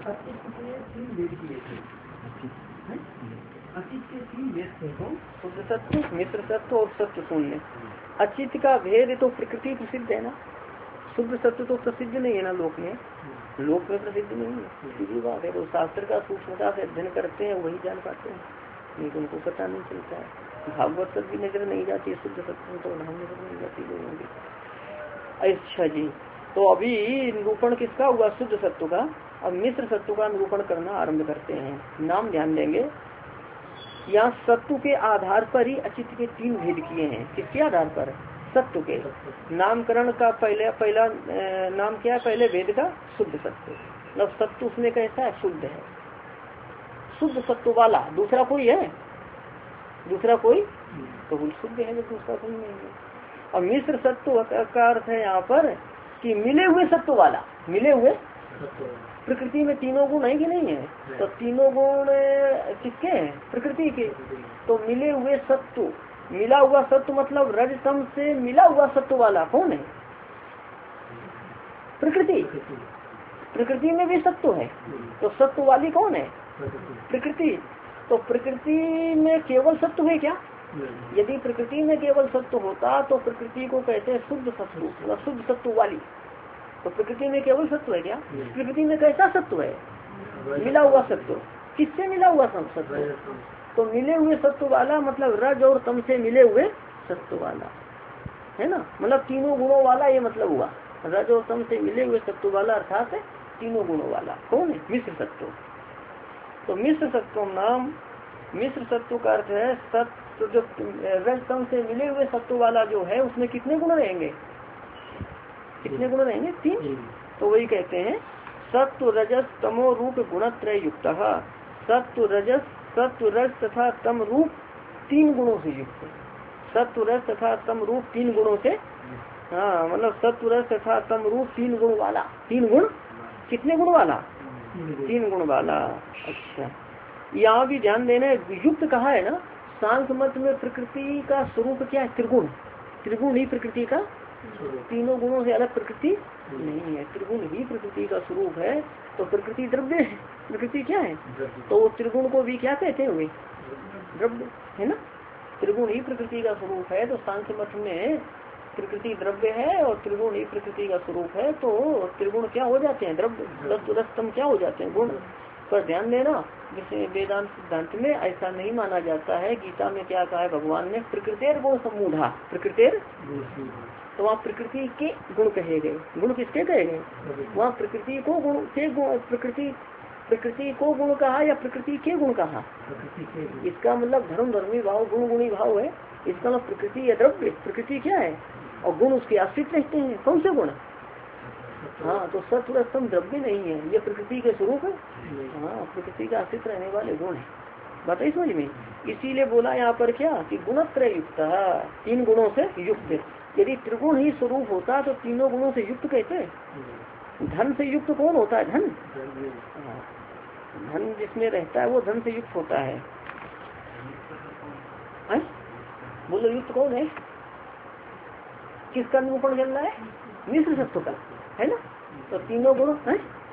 अचित के 3 भेद थे तो शुद्ध सत्व, मिश्र सत्व और सत्व शून्य। अचित का भेद तो प्रकृति प्रसिद्ध है ना, शुद्ध सत्व तो प्रसिद्ध नहीं है ना लोक में, लोक में प्रसिद्ध नहीं है। सीधी बात है, तो शास्त्र का सूक्ष्मता से अध्ययन करते हैं वही जान पाते हैं, नहीं तो उनको पता नहीं चलता है। भागवत तक भी नजर नहीं जाती शुद्ध सत्व तो नाम नजर नहीं जाती लोगों की। अच्छा जी, तो अभी निरूपण किसका हुआ? शुद्ध सत्व का। अब मिश्र सत्व का निरूपण करना आरंभ करते हैं। नाम ध्यान देंगे, यहाँ सत्व के आधार पर ही अचित के 3 भेद किए हैं। किसके आधार पर? सत्व के। नामकरण का पहला नाम क्या है? पहले भेद का शुद्ध सत्व, मतलब सत्व उसमें कैसा है? शुद्ध है, शुद्ध सत्व वाला। दूसरा कोई है? दूसरा कोई तो शुद्ध है, दूसरा कोई नहीं है। और मिश्र सत्व का अर्थ है यहाँ पर कि मिले हुए सत्व वाला। मिले हुए प्रकृति में 3 गुण है कि नहीं है? तो 3 गुण किसके हैं? प्रकृति के। तो मिले हुए सत्व, मिला हुआ सत्व मतलब रजतम से मिला हुआ सत्व वाला कौन है? प्रकृति। प्रकृति में भी सत्व है, तो सत्व वाली कौन है? प्रकृति। तो प्रकृति में केवल सत्व है क्या? यदि प्रकृति में केवल सत्व होता तो प्रकृति को कहते हैं शुद्ध सत्व, मतलब शुद्ध सत्व वाली। तो प्रकृति में केवल सत्व है क्या? प्रकृति में कैसा सत्व है? मिला हुआ सत्व। किससे मिला हुआ सत्व? तो मिले हुए सत्व वाला मतलब रज और तम से मिले हुए सत्व वाला है ना, मतलब 3 गुणों वाला, ये मतलब हुआ। रज और तम से मिले हुए सत्व वाला अर्थात 3 गुणों वाला कौन है? मिश्र सत्व। तो मिश्र सत्व नाम, मिश्र सत्व का अर्थ है सत्व जो रज तम से मिले हुए सत्व वाला जो है उसमें कितने गुण रहेंगे? कितने गुण रहेंगे? 3। तो वही कहते हैं सत्व रजस तमो रूप गुणत्रय युक्त। सत्व रज तथा तम रूप 3 गुणों से युक्त। सत्व रज तथा तम रूप 3 गुणों से, हाँ मतलब सत्व रज तथा तम रूप 3 गुण वाला। 3 गुण, कितने गुण वाला? 3 गुण वाला। अच्छा, यहाँ भी ध्यान देना, युक्त कहा है ना। सांख्य मत में प्रकृति का स्वरूप क्या है? त्रिगुण। त्रिगुण ही प्रकृति का, 3 गुणों से अलग प्रकृति नहीं है, त्रिगुण ही प्रकृति का स्वरूप है। तो प्रकृति द्रव्य है, प्रकृति क्या है? तो त्रिगुण को भी क्या कहते हैं? वे द्रव्य है ना। त्रिगुण ही प्रकृति का स्वरूप है। तो सांख्य मत में प्रकृति द्रव्य है और त्रिगुण ही प्रकृति का स्वरूप है। तो त्रिगुण क्या हो जाते हैं? द्रव्य। रजतम क्या हो जाते हैं? गुण। पर ध्यान देना, जैसे वेदांत सिद्धांत में ऐसा नहीं माना जाता है। गीता में क्या कहा है भगवान ने? प्रकृतिर गुण समूढ़ा। प्रकृतिर, तो वहाँ प्रकृति के गुण कहे गए। गुण किसके कहे गए? वहाँ प्रकृति को गुण से, प्रकृति को गुण कहा या प्रकृति के गुण कहा? इसका मतलब धर्म धर्मी भाव, गुण गुणी भाव है। इसका मतलब प्रकृति या द्रव्य, प्रकृति क्या है और गुण उसके आश्रित रहते हैं। कौन से गुण? हाँ, तो सत्व स्तम द्रव्य नहीं है, ये प्रकृति के स्वरूप है। हाँ, प्रकृति का आश्रित रहने वाले गुण है। बताइए समझ में। इसीलिए बोला यहाँ पर क्या कि गुणत्रय युक्त, 3 गुणों से युक्त। यदि त्रिगुण ही स्वरूप होता तो 3 गुणों से युक्त कहते। धन से युक्त कौन होता है? धन। धन जिसमें रहता है वो धन से युक्त होता है। बोलो युक्त कौन है? किसका निरूपण चल रहा है? मिश्र सत्व का है ना। तो 3 गुण है।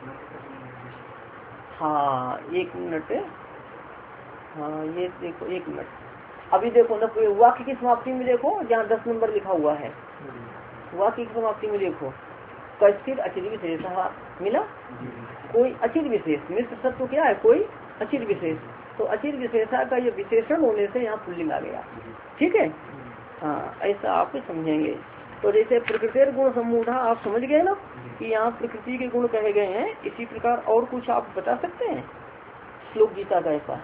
हाँ 1 मिनट, हाँ ये देखो 1 मिनट। अभी देखो ना, वाक्य की समाप्ति में देखो जहाँ 10 नंबर लिखा हुआ है, वाक्य की समाप्ति में देखो कश्चित अचित विशेष मिला। कोई अचित विशेष, मिश्र सत्व क्या है? कोई अचित विशेष। तो अचित विशेषा का ये विशेषण होने से यहाँ पुल्लिंग आ गया। ठीक है, हाँ ऐसा आप समझेंगे। तो जैसे प्रकृति गुण समूढ़ा आप समझ गए ना कि यहाँ प्रकृति के गुण कहे गए हैं। इसी प्रकार और कुछ आप बता सकते हैं श्लोक गीता का ऐसा?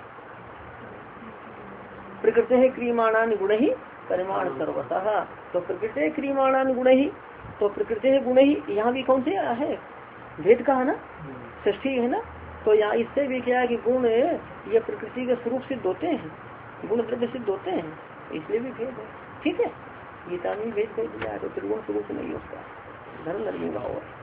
प्रकृति है क्रियमाणान गुण ही परिमाण सर्वतः। तो प्रकृति क्रियमाणान गुण ही, तो प्रकृति है गुण ही, यहाँ भी कौन से है? भेद का है ना, षष्ठी है ना। तो यहाँ इससे भी क्या है कि गुण ये प्रकृति के स्वरूप सिद्ध होते हैं, गुण द्रव्य सिद्ध होते हैं, इसलिए भी भेद है। ठीक है, गीता में भेद कर दिया है। तो त्रिगुण स्वरूप नहीं उसका, धर्म धर्मी भाव है।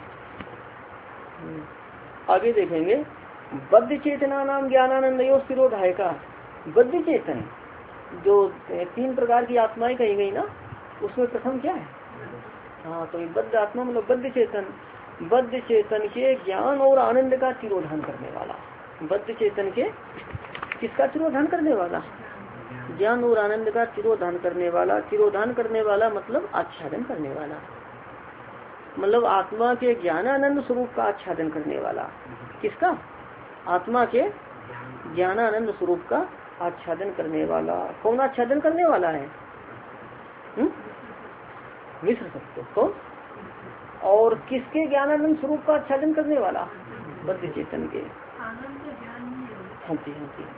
आगे देखेंगे बद्ध चेतना नाम ज्ञानानंदयो शिरोधाय का। बद्ध चेतन जो 3 प्रकार की आत्माएं कही गई ना, उसमें प्रथम क्या है? हाँ, तो ये बद्ध आत्मा मतलब बद्ध चेतन। बद्ध चेतन के ज्ञान और आनंद का तिरोधान करने वाला। बद्ध चेतन के किसका तिरोधान करने वाला? ज्ञान और आनंद का तिरोधान करने वाला। तिरोधान करने वाला मतलब आच्छादन करने वाला, मतलब आत्मा के ज्ञानानंद स्वरूप का आच्छादन करने वाला। किसका? आत्मा के ज्ञानानंद स्वरूप का आच्छादन करने वाला। कौन आच्छादन करने वाला है? मिश्र सत्य। कौन? और किसके ज्ञानानंद स्वरूप का आच्छादन करने वाला? बद्ध चेतन के। हाँ जी, हाँ जी।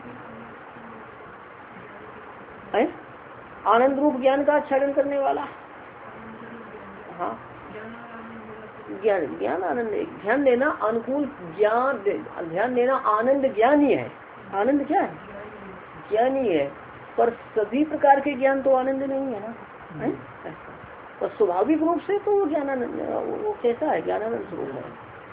है आनंद रूप ज्ञान का आच्छादन करने वाला। हाँ, ज्ञान आनंद। ध्यान देना, अनुकूल ज्ञान, ध्यान देना, आनंद ज्ञान ही है। आनंद क्या है? ज्ञान ही है। पर सभी प्रकार के ज्ञान तो आनंद नहीं है ना, है? और स्वाभाविक रूप से तो वो ज्ञानानंद, वो कैसा है? ज्ञानानंद स्वरूप है।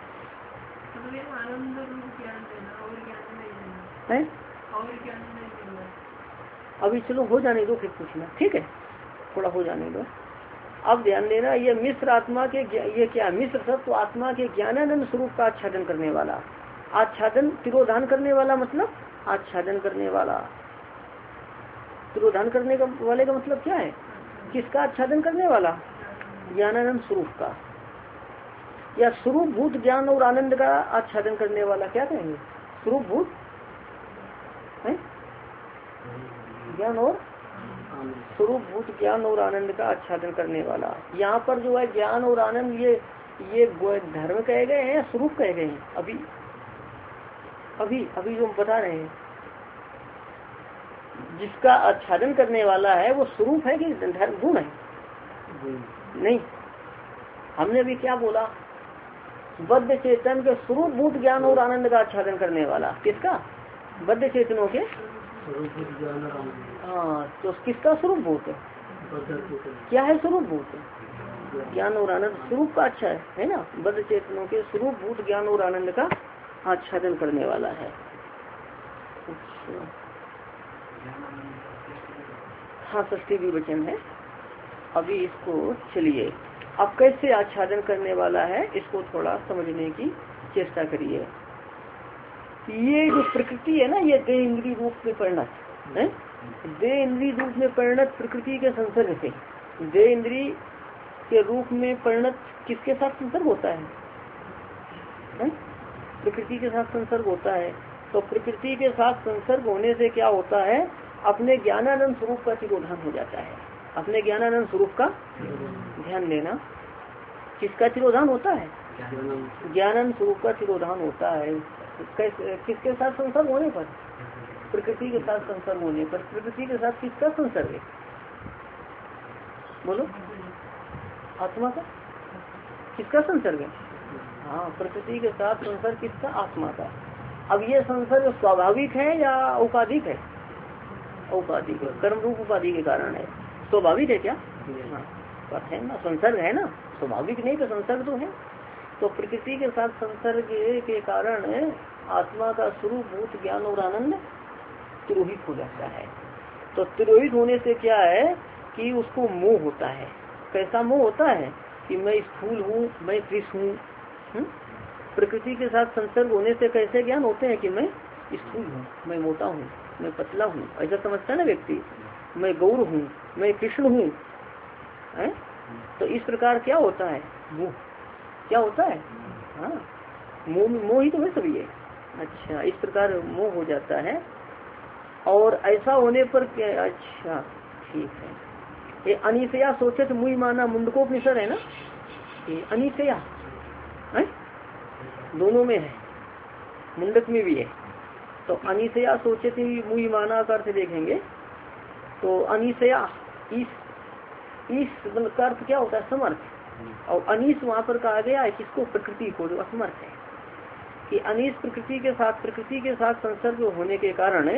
अभी चलो हो जाने दो, फिर पूछना, ठीक है? थोड़ा हो जाने दो। अब ध्यान देना, ये मिश्र आत्मा के, ये क्या? मिश्र सत्व आत्मा के ज्ञानानंद स्वरूप का आच्छादन करने वाला। आच्छादन तिरोधान करने वाला मतलब आच्छादन करने वाला। तिरोधान करने का वाले का मतलब क्या है? किसका आच्छादन करने वाला? ज्ञानानंद स्वरूप का, या स्वरूप भूत ज्ञान और आनंद का आच्छादन करने वाला। क्या कहेंगे? स्वरूप भूत है ज्ञान और स्वरूप भूत ज्ञान और आनंद का आच्छादन करने वाला। यहाँ पर जो है ज्ञान और आनंद, ये धर्म कहे गए हैं या स्वरूप कहे गए हैं? अभी अभी अभी जो हम बता रहे हैं, जिसका आच्छादन करने वाला है वो स्वरूप है कि धर्म गुण है? नहीं, हमने अभी क्या बोला? बद्ध चेतन के स्वरूप भूत ज्ञान और आनंद का आच्छादन करने वाला। किसका? बद्ध चेतनों के। हाँ, तो किसका स्वरूप भूत है? क्या है स्वरूप भूत? ज्ञान और आनंद स्वरूप का अच्छा है ना। बद्ध चेतनों के स्वरूप भूत ज्ञान और आनंद का आच्छादन करने वाला है। हाँ, षष्ठी भी वचन है। अभी इसको चलिए, अब कैसे आच्छादन करने वाला है इसको थोड़ा समझने की चेष्टा करिए। ये जो प्रकृति है ना, ये देह इंद्रिय रूप में परिणत है। देह इंद्रिय रूप में परिणत प्रकृति के संसर्ग से, देह इंद्रिय के रूप में परिणत किसके साथ संसर्ग होता है? प्रकृति के साथ संसर्ग होता है। तो प्रकृति के साथ संसर्ग होने से क्या होता है? अपने ज्ञानानंद स्वरूप का तिरोधान हो जाता है। अपने ज्ञानानंद स्वरूप का, ध्यान देना, किसका तिरोधान होता है? ज्ञानानंद स्वरूप का तिरोधान होता है। किसके साथ संसर्ग होने पर? प्रकृति के साथ संसर्ग होने पर। प्रकृति के साथ किसका संसर्ग है? बोलो, आत्मा का। किसका संसर्ग है? हाँ, प्रकृति के साथ संसर्ग किसका? आत्मा का। अब ये संसर्ग स्वाभाविक है या औपाधिक है? औपाधिक है, कर्म रूप उपाधि के कारण है। स्वाभाविक है क्या? हाँ, बात है ना, संसर्ग है ना, स्वाभाविक नहीं तो संसर्ग तो है। तो प्रकृति के साथ संसर्ग के कारण आत्मा का स्वरूप भूत ज्ञान और आनंद तिरोहित हो जाता है। तो तिरोहित होने से क्या है कि उसको मोह होता है। कैसा मोह होता है? कि मैं स्थूल हूँ, मैं कृष हूँ। प्रकृति के साथ संसर्ग होने से कैसे ज्ञान होते हैं कि मैं स्थूल हूँ, मैं मोटा हूँ, मैं पतला हूँ, ऐसा समझता है ना व्यक्ति। मैं गौर हूँ, मैं कृष्ण हूँ। तो इस प्रकार क्या होता है? मोह। क्या होता है? हाँ, मोह ही तो है सभी ये। अच्छा, इस प्रकार मोह हो जाता है। और ऐसा होने पर क्या? अच्छा, ठीक है। ये अनिशया सोचत मुई माना, मुंडकोपनिषद है ना, ये अनिशया है, दोनों में है, मुंडक में भी है। तो अनिशया सोचत मुई माना का अर्थ देखेंगे तो अनिशया इस का अर्थ क्या होता है? समर्थ। और अनीस वहाँ पर कहा गया है किसको? प्रकृति को, जो असमर्थ है। कि अनीस प्रकृति के साथ संसर्ग होने के कारण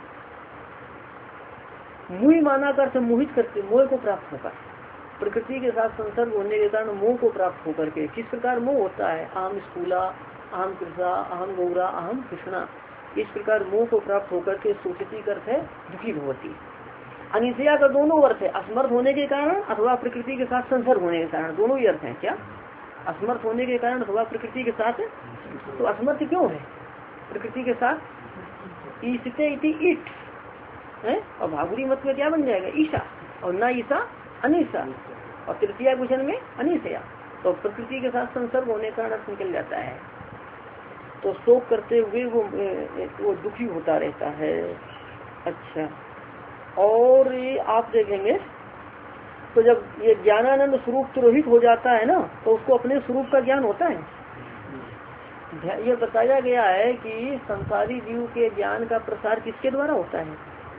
मुई माना कर मोहित करके, मोह को प्राप्त होकर, प्रकृति के साथ संसर्ग होने के कारण मोह को प्राप्त होकर के। किस प्रकार मोह होता है? अहम स्थूला, अहम कृषा, अहम गौरा, अहम कृष्णा। इस प्रकार मोह को प्राप्त होकर के सोचती अर्थ है दुखी भवती। अनिशया का दोनों अर्थ है, असमर्थ होने के कारण अथवा प्रकृति के साथ संसर्ग होने के कारण, दोनों ही अर्थ है। क्या? असमर्थ होने के कारण हुआ प्रकृति के साथ, तो असमर्थ क्यों है प्रकृति के साथ? ईसते इति ईट है, और भागुरी मत में क्या बन जाएगा? ईशा, और ना ईशा अनिशा, और तृतीय भूषण में अनिशया। तो प्रकृति के साथ संसर्ग होने का अर्थ निकल जाता है। तो शोक करते हुए वो दुखी होता रहता है। अच्छा, और आप देखेंगे तो जब ये ज्ञानानंद स्वरूप तिरोहित हो जाता है ना, तो उसको अपने स्वरूप का ज्ञान होता है। ये बताया गया है कि संसारी जीव के ज्ञान का प्रसार किसके द्वारा होता है?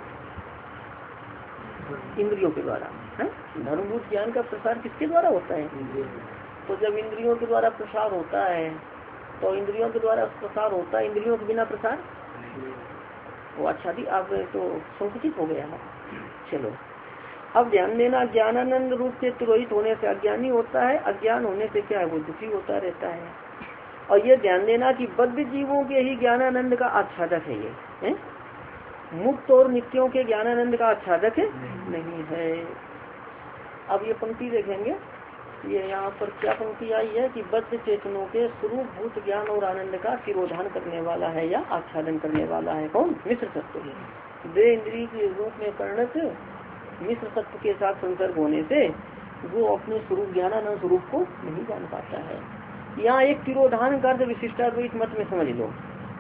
इंद्रियों के द्वारा है। धर्मभूत ज्ञान का प्रसार किसके द्वारा होता है? तो जब इंद्रियों के द्वारा प्रसार होता है, तो इंद्रियों के द्वारा प्रसार होता है, इंद्रियों के बिना प्रसार वो आच्छादी आप तो संकुचित हो गया है। चलो अब ध्यान देना, ज्ञानानंद रूप से तिरोहित होने से अज्ञानी होता है, अज्ञान होने से क्या है? वो दुखी होता रहता है। और ये ध्यान देना कि बद्ध जीवों के ही ज्ञानानंद का आच्छादक है ये है? मुक्त और नित्यों के ज्ञानानंद का आच्छादक नहीं है। अब ये पंक्ति देखेंगे, ये यहाँ पर क्या पंक्ति आई है कि बद्ध चेतनों के स्वरूप भूत ज्ञान और आनंद का तिरोधान करने वाला है या आच्छादन करने वाला है कौन? मिश्र तत्व। दे इंद्रिय के रूप में परिणत मिश्र तत्व के साथ संसर्ग होने से वो अपने स्वरूप ज्ञानानंद स्वरूप को नहीं जान पाता है। यहाँ एक तिरोधान का अर्थ विशिष्टाद्वैत मत में समझ लो।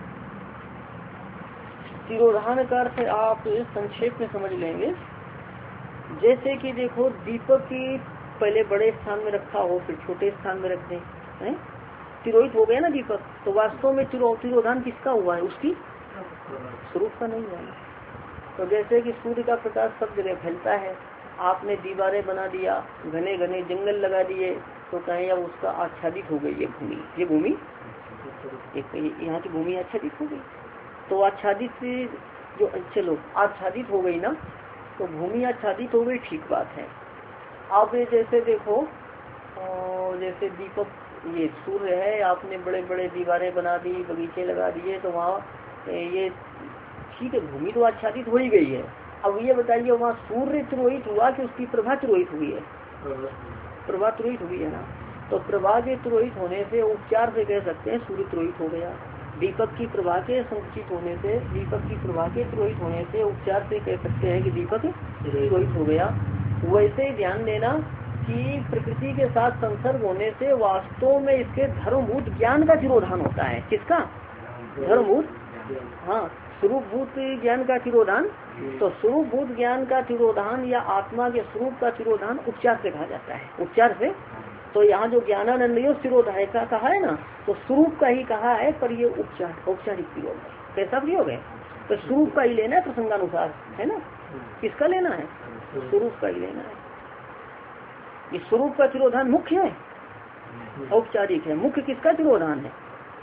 तिरोधान का अर्थ आप संक्षेप में समझ लेंगे, जैसे कि देखो दीपक की पहले बड़े स्थान में रखा हो, फिर छोटे स्थान में रख दें, तिरोहित हो गया ना दीपक, तो वास्तव में तिरोधान किसका हुआ है? उसकी स्वरूप का नहीं हुआ। तो जैसे कि सूर्य का प्रकाश सब जगह फैलता है, आपने दीवारें बना दिया, घने घने जंगल लगा दिए, तो कहें अब उसका आच्छादित हो गई ये भूमि, ये भूमि यहाँ की भूमि आच्छादित हो गई। तो आच्छादित जो चलो आच्छादित हो गई ना, तो भूमि आच्छादित हो गई, ठीक बात है। आप जैसे देखो जैसे दीपक ये सूर्य है, आपने बड़े बड़े दीवारें बना दी, बगीचे लगा दिए, तो वहाँ ये ठीक है, भूमि तो आच्छादित हो ही गई है। अब ये बताइए वहाँ सूर्य तिरोहित हुआ कि उसकी प्रभा तिरोहित हुई है? प्रभा तिरोहित हुई है ना। तो प्रभा के तिरोहित होने से उपचार से कह सकते हैं सूर्य तिरोहित हो गया। दीपक की प्रभा के संकुचित होने से, दीपक की प्रभा के तिरोहित होने से उपचार से कह सकते हैं कि दीपक तिरोहित हो गया। वैसे ही ध्यान देना कि प्रकृति के साथ संसर्ग होने से वास्तव में इसके धर्मभूत ज्ञान का तिरोधान होता है। किसका? धर्मभूत, हाँ, स्वरूपभूत ज्ञान का तिरोधान। तो स्वरूपभूत ज्ञान का तिरोधान या आत्मा के स्वरूप का तिरोधान उपचार से कहा जाता है। उपचार से, तो यहाँ जो ज्ञानानंद तिरोधाय का कहा है ना, तो स्वरूप का ही कहा है, पर ये उपचार औपचारिक प्रयोग है। कैसा प्रयोग है? तो स्वरूप का ही लेना है प्रसंगानुसार, है ना। किसका लेना है? स्वरूप का ही लेना है। ये स्वरूप का तिरोधान मुख्य है, औपचारिक है। मुख्य किसका तिरोधान है?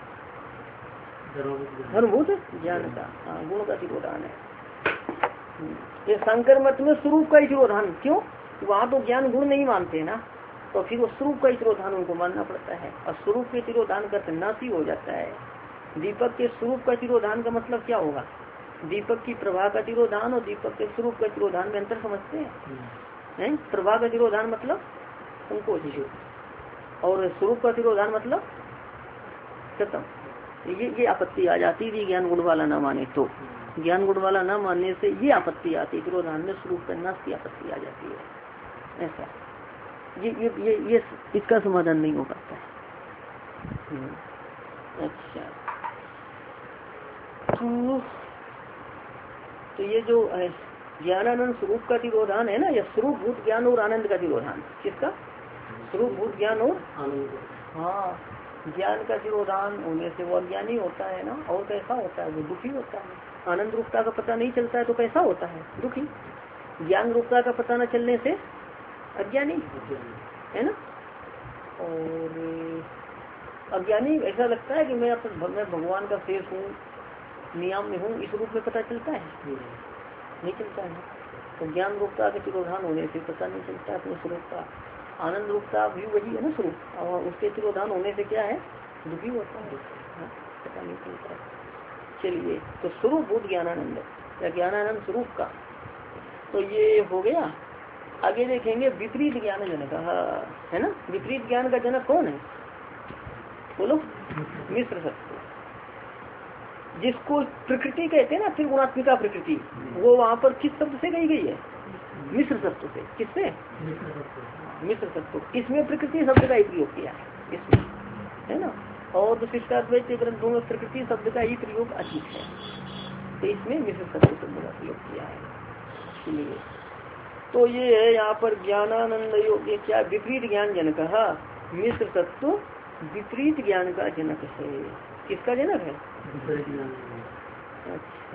धर्मभूत ज्ञान का, गुण का तिरोधान है। ये शंकर मत में स्वरूप का ही तिरोधान, क्यों? वहाँ तो ज्ञान गुण नहीं मानते ना, तो फिर वो स्वरूप का ही तिरोधान उनको मानना पड़ता है। और स्वरूप के तिरोधान का नाश हो जाता है। दीपक के स्वरूप का तिरोधान का मतलब क्या होगा? दीपक की प्रभा का तिरोधान और दीपक के स्वरूप का तिरोधान में अंतर समझते हैं? प्रभा का तिरोधान मतलब संकोच, और स्वरूप का तिरोधान मतलब खत्म। ये आपत्ति आ जाती है ज्ञान गुण वाला ना माने तो। ज्ञान गुण वाला ना मानने से ये आपत्ति आती है, तिरोधान में स्वरूप का नाश की आपत्ति आ जाती है। ऐसा ये इसका समाधान नहीं हो पाता है। अच्छा, तो ये जो ज्ञानानंद स्वरूप का तिरोधान है ना, यह स्वरूप भूत ज्ञान और आनंद का तिरोधान। किसका? स्वरूप भूत ज्ञान और, हाँ, ज्ञान का तिरोधान होने से वो अज्ञानी होता है ना। और कैसा होता है? वो दुखी होता है। आनंद रूपता का पता नहीं चलता है तो कैसा होता है? दुखी। ज्ञान रूपता का पता न चलने से अज्ञानी, है ना। और अज्ञानी ऐसा लगता है कि मैं भगवान का शेष हूँ, नियम में हूँ, इस रूप में पता चलता है? नहीं चलता है। तो ज्ञान रूपता के तिरोधान होने से पता नहीं चलता अपने स्वरूप का। आनंद रूपता भी वही है ना स्वरूप, और उसके तिरोधान होने से क्या है? दुखी होता है, पता नहीं चलता। चलिए, तो स्वरूप भूत ज्ञानानंद या ज्ञानानंद स्वरूप का, तो ये हो गया। आगे देखेंगे विपरीत ज्ञान जनक, है ना। विपरीत ज्ञान का जनक कौन है? बोलो मिश्र सत्व, जिसको प्रकृति कहते हैं ना, त्रिगुणात्मिका प्रकृति, वो वहाँ पर किस शब्द से कही गई है? मिश्र सत्व से। किससे? मिश्र सत्व। इसमें प्रकृति शब्द का ही प्रयोग किया है इसमें, है ना। और विशिष्टाद्वैत के ग्रंथों में प्रकृति शब्द का ही प्रयोग अधिक है, तो इसमें मिश्र सत्व शब्द का प्रयोग किया है। इसलिए तो ये है यहाँ पर ज्ञानानंद योग, ये क्या विपरीत ज्ञान जनक है। मिश्र तत्व विपरीत ज्ञान का जनक है। किसका जनक है? अच्छा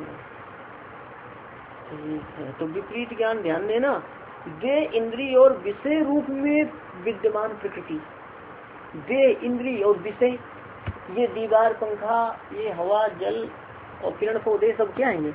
ठीक है। तो विपरीत ज्ञान ध्यान देना, दे इंद्रिय और विषय रूप में विद्यमान प्रकृति, दे इंद्रिय और विषय, ये दीवार, पंखा, ये हवा, जल और किरण पौधे सब क्या है?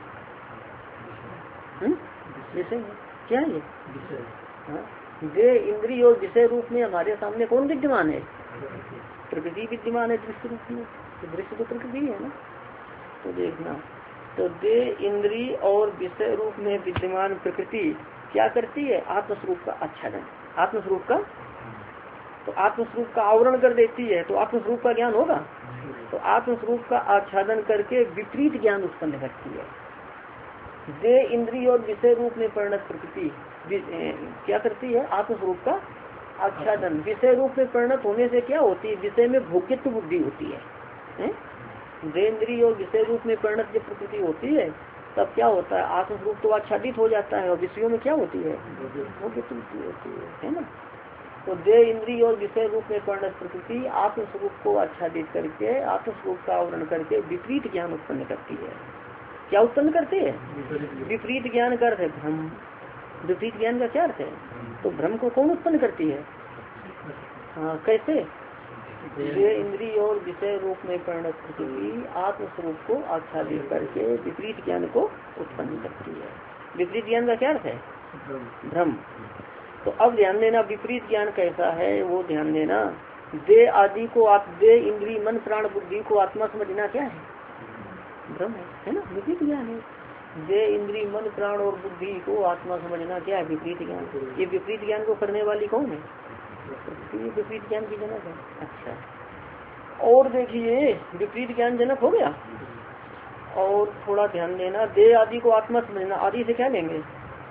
विषय क्या है ये? हाँ, दे इंद्रिय और विषय रूप में हमारे सामने कौन विद्यमान है? प्रकृति विद्यमान है दृश्य रूप में। तो दृश्य तो प्रकृति है ना। तो देखना, तो दे इंद्रिय और विषय रूप में विद्यमान प्रकृति क्या करती है? आत्मस्वरूप का आच्छादन, आत्मस्वरूप का, तो आत्मस्वरूप का आवरण कर देती है, तो आत्मस्वरूप का ज्ञान होगा। तो आत्मस्वरूप का आच्छादन करके विपरीत ज्ञान उत्पन्न करती है। दे इंद्रिय और विषय रूप में परिणत प्रकृति क्या करती है? आत्मस्वरूप का आच्छादन। विषय रूप में परिणत होने से क्या होती है? विषय में भोग्यत्व बुद्धि होती है। दे इंद्रिय और विषय रूप में परिणत जब प्रकृति होती है तब क्या होता है? आत्मस्वरूप तो आच्छादित हो जाता है और विषयों में क्या होती है? भोग्यत्व बुद्धि होती है ना। तो दे इंद्रिय और विषय रूप में परिणत प्रकृति आत्मस्वरूप को आच्छादित करके, आत्मस्वरूप का आवरण करके विपरीत ज्ञान उत्पन्न करती है। क्या उत्पन्न करती है? विपरीत ज्ञान का अर्थ है भ्रम। विपरीत ज्ञान का क्या अर्थ है? तो भ्रम को कौन उत्पन्न करती है? हाँ, कैसे? दे इंद्रिय और विषय रूप में परिणत प्रकृति आत्मस्वरूप को आच्छादित करके विपरीत ज्ञान को उत्पन्न करती है। विपरीत ज्ञान का क्या अर्थ है? भ्रम। तो अब ध्यान देना, विपरीत ज्ञान कैसा है वो ध्यान देना। दे आदि को आप, दे इंद्रिय मन प्राण बुद्धि को आत्मा समझना क्या है? भ्रम है ना, विपरीत ज्ञान है। दे इंद्रिय मन प्राण और बुद्धि को आत्मा समझना क्या है? विपरीत ज्ञान। ये विपरीत ज्ञान को करने वाली कौन है? ये विपरीत ज्ञान की जनक है। अच्छा, और देखिए विपरीत ज्ञान जनक हो गया। और थोड़ा ध्यान देना, दे आदि को आत्मा समझना, आदि से क्या लेंगे?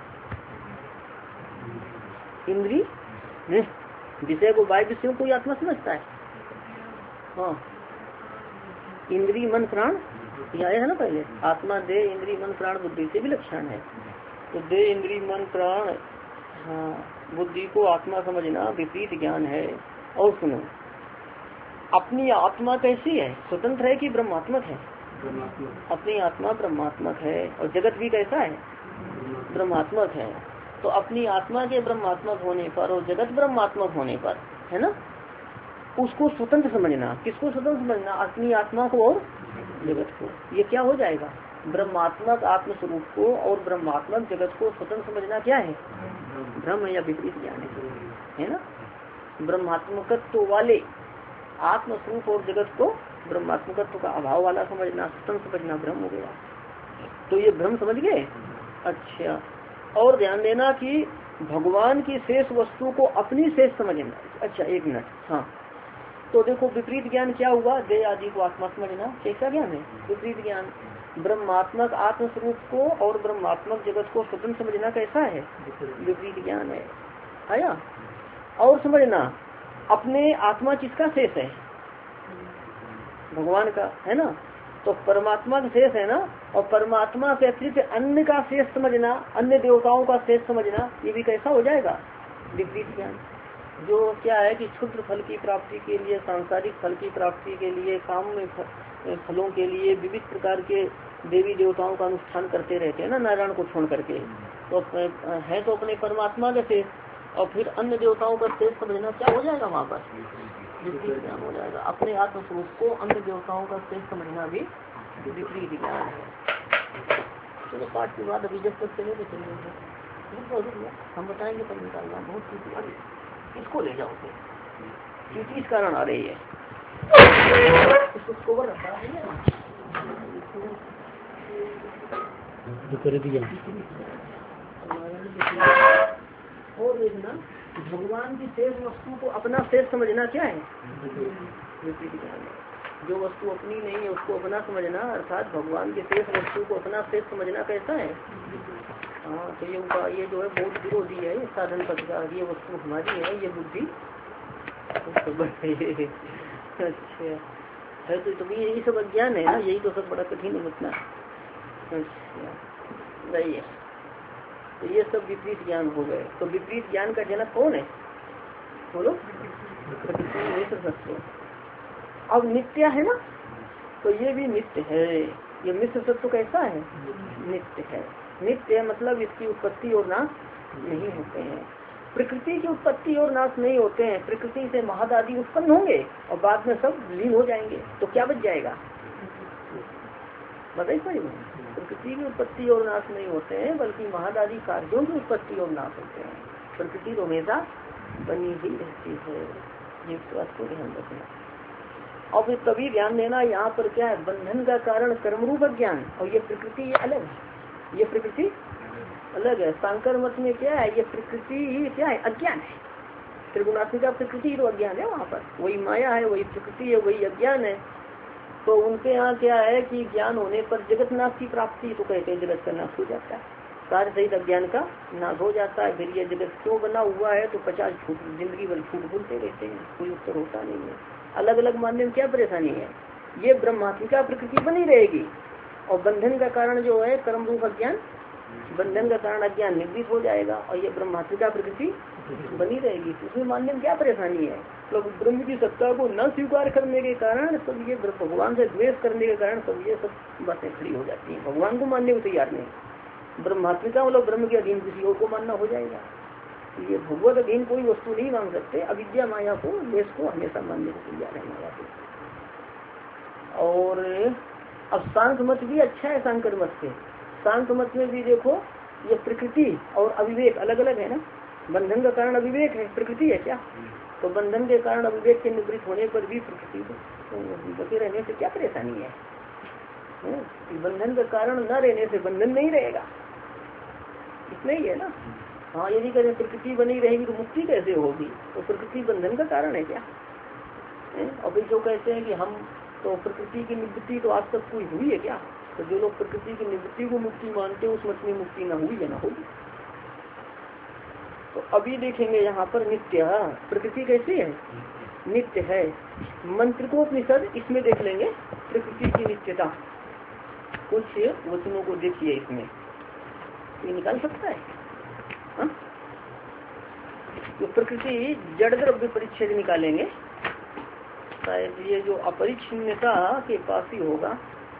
इंद्रिय विषय को, बाह्य विषयों को आत्मा समझता है। हाँ, इंद्रिय मन प्राण ये आया है ना पहले। आत्मा दे इंद्रिय मन प्राण बुद्धि से विलक्षण है। तो दे इंद्रिय मन प्राण, हाँ, बुद्धि को आत्मा समझना विपरीत ज्ञान है। और सुनो, अपनी आत्मा कैसी है? स्वतंत्र है कि ब्रह्मात्मक है? अपनी आत्मा ब्रह्मात्मक है। और जगत भी कैसा है? ब्रह्मात्मक है। तो अपनी आत्मा के ब्रह्मात्मक होने पर और जगत ब्रह्मात्मक होने पर, है ना, उसको स्वतंत्र समझना। किसको स्वतंत्र समझना? अपनी आत्मा को और जगत को। ये क्या हो जाएगा? ब्रह्मात्मक आत्म स्वरूप को और ब्रह्मात्मक जगत को स्वतंत्र समझना क्या है? भ्रम या विपरीत ज्ञान है ना। ब्रह्मात्मकत्व वाले आत्म स्वरूप और जगत को ब्रह्मात्मकत्व का अभाव वाला समझना, स्वतंत्र समझना भ्रम हो गया। तो ये भ्रम समझ गए। अच्छा, और ध्यान देना कि भगवान की शेष वस्तु को अपनी शेष समझना। अच्छा एक मिनट, हाँ, तो देखो विपरीत ज्ञान क्या हुआ? दे आदि को आत्मा समझना कैसा ज्ञान है? विपरीत ज्ञान। ब्रह्मात्मक आत्म स्वरूप को और ब्रह्मात्मक जगत को स्वतंत्र समझना कैसा है? विपरीत ज्ञान है। आया? और समझना, अपने आत्मा किसका शेष है? भगवान का, है ना। तो परमात्मा का शेष है ना, और परमात्मा के अतिरिक्त अन्य का शेष समझना, अन्य देवताओं का शेष समझना, ये भी कैसा हो जाएगा? विपरीत ज्ञान। जो क्या है कि क्षुद्र फल की प्राप्ति के लिए, सांसारिक फल की प्राप्ति के लिए, काम में फलों के लिए विविध प्रकार के देवी देवताओं का अनुष्ठान करते रहते हैं ना, नारायण को छोड़ करके। तो है तो अपने परमात्मा के शेष, और फिर अन्य देवताओं का शेष समझना क्या हो जाएगा? वहाँ पर विपरीत ज्ञान हो जाएगा। अपने आत्म स्वरूप को अन्य देवताओं का शेष समझना भी विपरीत ज्ञान है। चलो पाठ के बाद अभी जब तक चले तो चलेंगे, हम बताएंगे पर निकालना बहुत चीज। इसको ले जाओ क्योंकि इस कारण आ रही है। इसको कवर रखा है और देखना, भगवान की शेष वस्तु को अपना शेष समझना क्या है? विपरीत ज्ञान है। जो वस्तु अपनी नहीं है उसको अपना समझना, अर्थात भगवान के शेष वस्तु को अपना शेष समझना कैसा है। हाँ, तो ये जो है बहुत विरोधी है साधन पथ का। ये वस्तु हमारी है, ये बुद्धि अच्छा है। तो तभी यही सब अज्ञान है ना, यही तो सब बड़ा कठिन है मतलब। अच्छा नहीं है, तो ये सब विपरीत ज्ञान हो गए। तो विपरीत ज्ञान का जनक कौन है बोलो, मिश्र सत्व। अब नित्य है ना, तो ये भी नित्य है। ये मिश्र सत्व कैसा है, नित्य है। नित्य है मतलब इसकी उत्पत्ति और नाश नहीं होते हैं। प्रकृति की उत्पत्ति और नाश नहीं होते हैं। प्रकृति से महद आदि उत्पन्न होंगे और बाद में सब लीन हो जाएंगे, तो क्या बच जाएगा बताइए। प्रकृति की उत्पत्ति और नाश नहीं होते हैं, बल्कि महद आदि कार्यों की उत्पत्ति और नाश होते हैं। प्रकृति तो हमेशा बनी ही रहती है, ये बात को ध्यान रखना। अब तभी ध्यान देना, यहाँ पर क्या है, बंधन का कारण कर्मरूप ज्ञान, और ये प्रकृति ये अलग है। ये प्रकृति अलग है। सांकर मत में क्या है, ये प्रकृति क्या है, अज्ञान है। त्रिगुणात्मिका प्रकृति तो अज्ञान है, वहाँ पर वही माया है, वही प्रकृति है, वही अज्ञान है। तो उनके यहाँ क्या है कि ज्ञान होने पर जगत नाश की प्राप्ति, तो कहते हैं जगत का नाश हो जाता है, कार्य सहित अज्ञान का नाश हो जाता है। फिर ये जगत क्यों बना हुआ है, तो 50 झूठ जिंदगी भर झूठ बोलते रहते हैं, कोई उत्तर होता नहीं है। अलग अलग मानने में क्या परेशानी है, ये ब्रह्मात्मिका प्रकृति बनी रहेगी और बंधन का कारण जो है कर्म रूप अज्ञान, बंधन का कारण अज्ञान निवृत्त हो जाएगा और ये ब्रह्मात्मिका प्रकृति बनी रहेगी। उसमें मानने में क्या परेशानी है। तो ब्रह्म की सत्ता को न स्वीकार करने के कारण सब ये भगवान से द्वेष करने के कारण सब ये सब बातें खड़ी हो जाती हैं। भगवान को मानने को तैयार नहीं। ब्रह्मात्मिका मतलब ब्रह्म के अधीन किसी और को मानना हो जाएगा। ये भगवत अधीन कोई वस्तु नहीं मान सकते। अविद्या माया को, देश को हमेशा मानने को तैयार है माया को। और अब सांख्य मत भी अच्छा है। सांकर मत से, सांख्य मत में भी देखो ये प्रकृति और अविवेक अलग अलग है ना। बंधन का कारण अविवेक है, प्रकृति है क्या। तो बंधन के कारण अविवेक के निवृत्त होने पर भी प्रकृति को बचे रहने से क्या परेशानी है। बंधन का कारण न रहने से बंधन नहीं रहेगा, इतना ही है ना। हाँ, यदि करें प्रकृति बनी रहेगी तो मुक्ति कैसे होगी। तो प्रकृति बंधन का कारण है क्या। अभी जो कहते हैं कि हम तो प्रकृति की निवृत्ति तो आज तक कोई हुई है क्या। तो जो लोग प्रकृति की निवृत्ति को मुक्ति मानते हैं उस मत में मुक्ति न हुई है ना होगी। तो अभी देखेंगे यहाँ पर नित्य, प्रकृति कैसी है, नित्य है। मंत्रिकोपनिषद इसमें देख लेंगे प्रकृति की नित्यता। कुछ वचनों को देखिए इसमें, ये निकाल सकता है। हाँ? तो प्रकृति जड़ द्रव्य परिच्छेद निकालेंगे, शायद ये जो अपरिच्छिन्नता के पास ही होगा।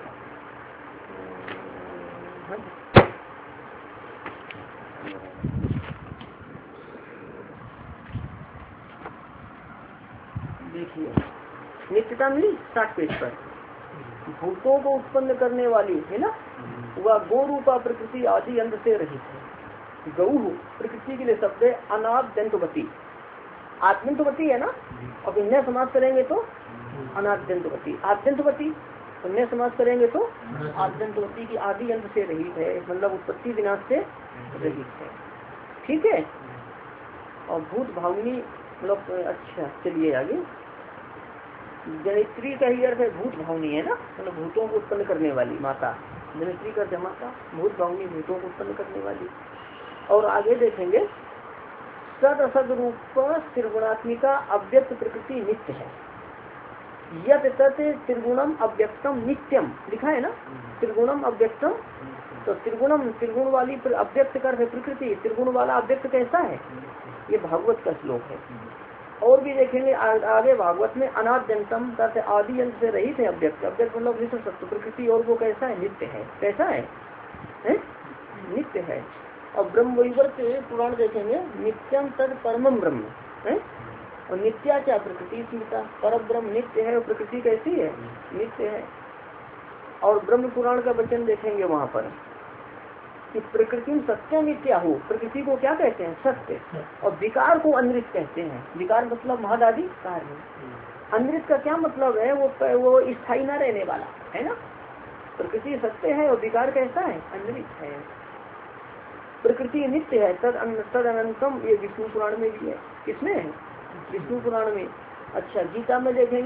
देखिए नित्यता मिली 60 पेज पर। भूतों को उत्पन्न करने वाली है ना, वह गो रूपा प्रकृति आदि अंत से रहित है। गौ प्रकृति के लिए शब्द है अनाद्यंतवती। आद्यंतवती है ना, और इन्हें समाज करेंगे तो अनाद्यंतवती। आद्यंतवती इन्हें समाज करेंगे तो आद्यंतवती की आदि अंत से रहित है, मतलब उत्पत्ति विनाश से रहित है। ठीक है। और भूत भावनी मतलब अच्छा चलिए आगे। जनित्री का ही अर्थ है भूत भावनी है ना, मतलब भूतों को उत्पन्न करने वाली माता। जनित्री का माता, भूत भावनी भूतों को उत्पन्न करने वाली। और आगे देखेंगे सद असद रूप त्रिगुणात्मिका अव्यक्त प्रकृति नित्य है। यत तत् त्रिगुणम अव्यक्तम नित्यम लिखा है ना। त्रिगुणम अव्यक्तम, तो त्रिगुणम त्रिगुण वाली अव्यक्त कर प्रकृति, त्रिगुण वाला अव्यक्त कैसा है, ये भागवत का श्लोक है। और भी देखेंगे आगे भागवत में अनाद्यंतम तथा आदि अंत से रहित है अव्यक्त। अव्यक्त मतलब विश्व सत्य प्रकृति, और वो कैसा है, नित्य है। कैसा है, नित्य है। और ब्रह्म वैवर्त पुराण देखेंगे, नित्यम तद परमम ब्रह्म है। और नित्या क्या, प्रकृति स्मृता। पर ब्रह्म नित्य है और प्रकृति कैसी है, नित्य है। और ब्रह्म पुराण का वचन देखेंगे वहाँ पर कि प्रकृति सत्य नित्या हो। प्रकृति को क्या कहते हैं, सत्य। और विकार को अनृत कहते हैं। विकार मतलब महदादि कार्य। अनृत का क्या मतलब है, वो स्थायी न रहने वाला है ना। प्रकृति सत्य है और विकार कैसा है, अनृत है। प्रकृति नित्य है, तद अनंतम, ये विष्णु पुराण में भी है। किसमें है, विष्णु पुराण में। अच्छा, गीता में देखेंगे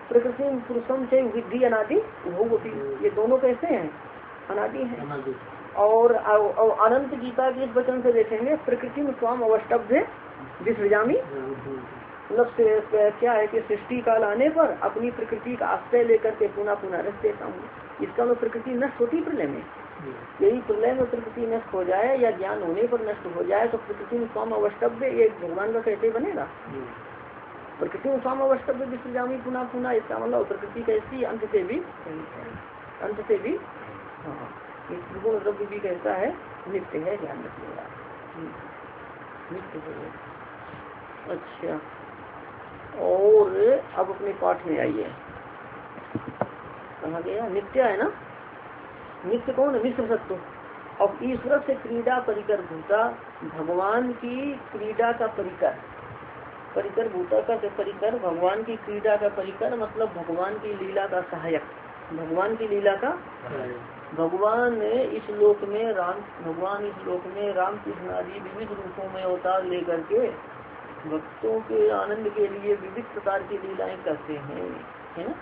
प्रकृति पुरुषम से विद्धि अनादि भोगवती, ये दोनों कैसे हैं? अनादि हैं। और अनंत गीता के इस वचन से देखेंगे प्रकृति में स्वाम अवष्टभ्य विसृजामी, मतलब क्या है कि सृष्टि काल आने पर अपनी प्रकृति का आश्रय लेकर के पुनः पुनः रच देता हूँ। इसका मतलब प्रकृति नष्ट होती प्रलय में, यही प्रलय में प्रकृति नष्ट हो जाए या ज्ञान होने पर नष्ट हो जाए तो प्रकृति में स्वाम अवष्टभ्य ये भगवान का कैसे बनेगा? प्रकृति में स्वाम अवष्टभ्य विसृजामी पुनः पुनः, इसका मतलब प्रकृति कैसी अंत से भी, अंत से भी, हाँ त्रिगुण द्रव्य भी कहता है नित्य है, ध्यान रखिएगा नित्य है। अच्छा, और अब अपने पाठ में आइए, कहा गया नित्य है ना, नित्य कौन है? मिश्र सत्व। अब ईश्वर से क्रीड़ा परिकर भूता, भगवान की क्रीड़ा का परिकर, परिकर भूता का परिकर, भगवान की क्रीड़ा का परिकर मतलब भगवान की लीला का सहायक, भगवान की लीला का, भगवान ने इस लोक में रामकृष्ण आदि विविध रूपों में अवतार लेकर के भक्तों के आनंद के लिए विविध प्रकार की लीलाएं करते हैं, है ना।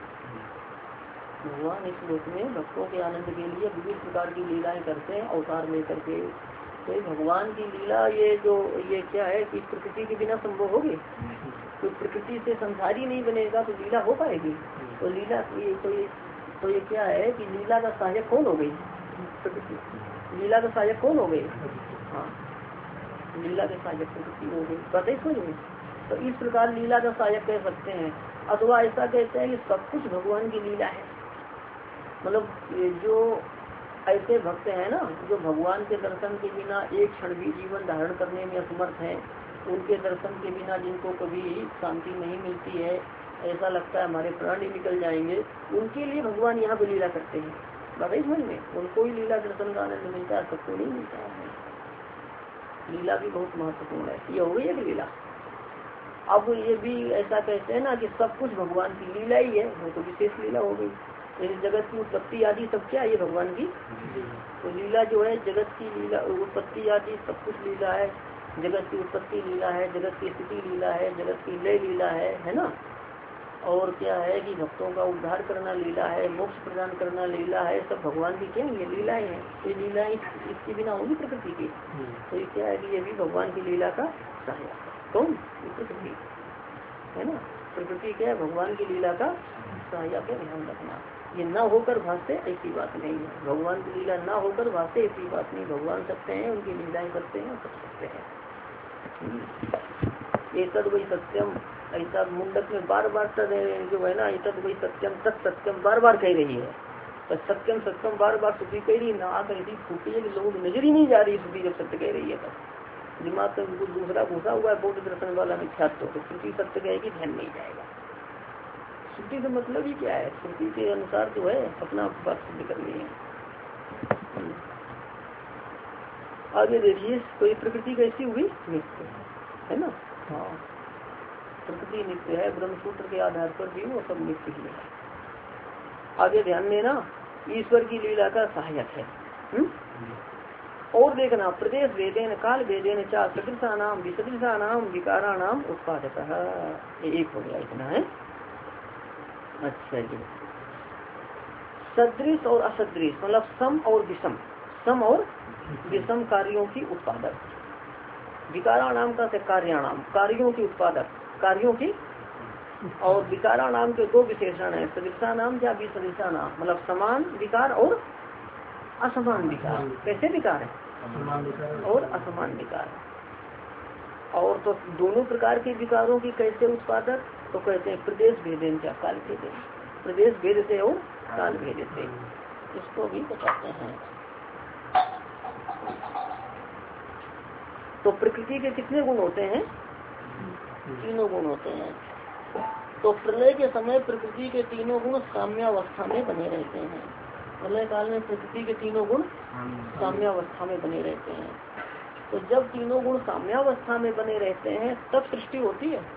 भगवान इस लोक में भक्तों के आनंद के लिए विविध प्रकार की लीलाएं करते हैं अवतार लेकर के। तो भगवान की लीला ये क्या है कि प्रकृति के बिना संभव होगी, तो प्रकृति से संसार ही नहीं बनेगा तो लीला हो पाएगी। तो लीला तो ये क्या है कि लीला का सहायक कौन हो गई? प्रकृति। लीला का सहायक कौन हो गई? हाँ, लीला के सहायक प्रकृति हो गई। पता ही समझ में। तो इस प्रकार लीला का सहायक कह सकते हैं, अथवा ऐसा कहते हैं कि सब कुछ भगवान की लीला है। मतलब जो ऐसे भक्त हैं ना जो भगवान के दर्शन के बिना एक क्षण भी जीवन धारण करने में असमर्थ हैं, उनके दर्शन के बिना जिनको कभी शांति नहीं मिलती है, ऐसा लगता है हमारे प्राण ही निकल जाएंगे, उनके लिए भगवान यहाँ पे लीला करते हैं। बताइए समझ में, उनको ही लीला दर्शन का आनंद मिलता है, सबको नहीं मिलता है। लीला भी बहुत महत्वपूर्ण है। ये हो गई एक लीला। अब ये भी ऐसा कहते हैं ना कि सब कुछ भगवान की लीला ही है, वो तो विशेष लीला हो गई। जगत की उत्पत्ति आदि सब क्या है? ये भगवान की तो लीला जो है, जगत की लीला उत्पत्ति आदि सब कुछ लीला है। जगत की उत्पत्ति लीला है, जगत की स्थिति लीला है, जगत की लय लीला है ना। और क्या है कि भक्तों का उद्धार करना लीला है, मोक्ष प्रदान करना लीला है, सब भगवान की क्या ये लीलाएं हैं। ये लीलाएं इसके बिना होगी प्रकृति की, तो ये क्या है कि ये भी भगवान की लीला का सहायक है। कौन? प्रकृति है ना। प्रकृति क्या है? भगवान की लीला का सहायक है। ध्यान रखना, ये ना होकर भाषे ऐसी बात नहीं है। भगवान की लीला ना होकर भाषे ऐसी बात नहीं। भगवान सकते हैं, उनकी लीलाएं करते हैं, कर सकते हैं। एतद वही सत्यम, ऐसा मुंडक में बार बार जो है ना, एतद वही सत्यम तत् सत्यम बार बार कह रही है। तो सत्यम सत्यम बार बार श्रुति कह रही, ना ऐसी फूटी है कि लोगों की नजर ही नहीं जा रही श्रुति जब सत्य कह रही है। तब दिमाग में कुछ दूसरा घुसा हुआ है, बौद्ध दर्शन वाला मिथ्यात्व, तो श्रुति सत्य कहेगी, ध्यान नहीं जाएगा। श्रुति का मतलब ही क्या है? श्रुति के अनुसार जो है अपना बात सिद्ध करनी है। आगे देखिए, तो ये प्रकृति कैसी हुई? नित्य है ना। हाँ, प्रकृति नित्य है, ब्रह्मसूत्र के आधार पर भी वो सब नित्य ही है। आगे ध्यान देना, ईश्वर की लीला का सहायक है। और देखना, प्रदेश वेदेन काल वेदेन चा सदृशानाम विसदृशानाम विकाराणाम उत्पादकः। एक हो गया, इतना है। अच्छा जी, सदृश और असदृश मतलब सम और विषम, सम और विषम कार्यों की उत्पादक। विकाराणाम का से कार्याणाम, कार्यों की उत्पादक, कार्यों की। और विकाराणाम के दो विशेषण है, सदृशा नाम या विसदृशा नाम, मतलब समान विकार और असमान विकार। कैसे विकार है? और असमान विकार। और तो दोनों प्रकार के विकारों की कैसे उत्पादक? तो कहते हैं प्रदेश भेदेन क्या काल भेदे, प्रदेश भेद से और काल भेद से, इसको भी बताते हैं। तो प्रकृति के कितने गुण होते हैं? तीनों गुण होते हैं। तो प्रलय के समय प्रकृति के तीनों गुण साम्यावस्था में बने रहते हैं। प्रलय काल में प्रकृति के तीनों गुण साम्यावस्था में बने रहते हैं। तो जब तीनों गुण साम्यावस्था में बने रहते हैं तब सृष्टि होती है।